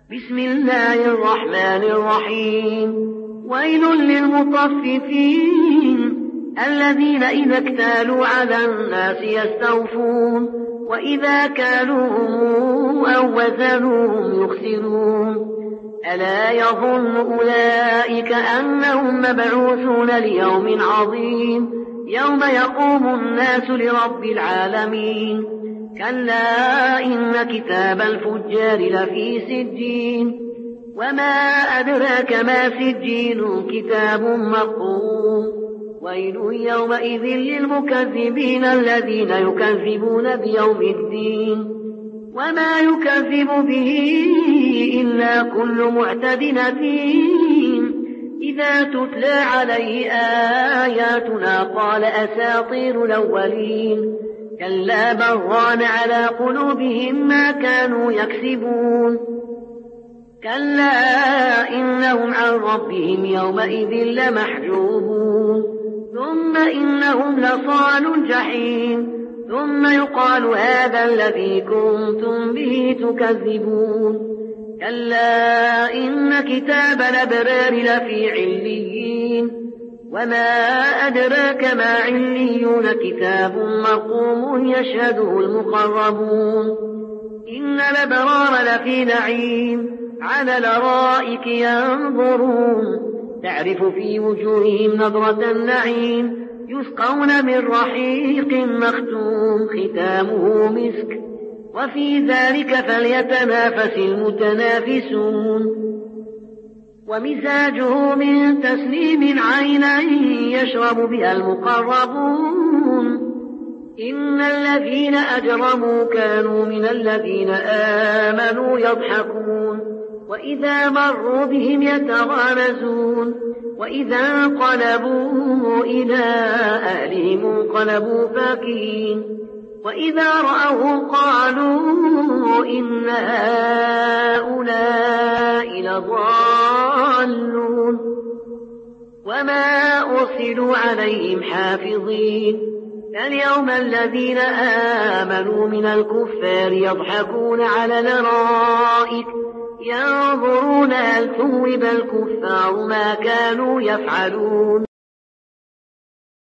بسم الله الرحمن الرحيم. ويل للمطففين الذين إذا اكتالوا على الناس يستوفون وإذا كالوهم أو وزنوهم يخسرون. ألا يظن أولئك أنهم مبعوثون ليوم عظيم يوم يقوم الناس لرب العالمين. كلا إن كتاب الفجار لفي سجين وما أدراك ما سجين كتاب مرقوم. ويل يومئذ للمكذبين الذين يكذبون بيوم الدين وما يكذب به إلا كل معتد أثيم إذا تتلى عليه آياتنا قال أساطير الأولين. كلا بل ران على قلوبهم ما كانوا يكسبون. كلا إنهم عن ربهم يومئذ لمحجوبون ثم إنهم لصالوا الجحيم ثم يقال هذا الذي كنتم به تكذبون. كلا إن كتاب الأبرار لفي عليين وما أدراك ما عليون كتاب مرقوم يشهده المقربون. إن الأبرار لفي نعيم على الأرائك ينظرون تعرف في وجوههم نضرة النعيم يسقون من رحيق مختوم ختامه مسك وفي ذلك فليتنافس المتنافسون. ومزاجه من تسنيم عينا يشرب بها المقربون. إن الذين أجرموا كانوا من الذين آمنوا يضحكون وإذا مروا بهم يتغامزون وإذا انقلبوا إلى أهلهم انقلبوا فاكهين وإذا رأوهم قالوا إن هؤلاء لضالون وما أرسلوا عليهم حافظين. اليوم الذين آمنوا من الكفار يضحكون على الأرائك ينظرون هل ثوب الكفار ما كانوا يفعلون.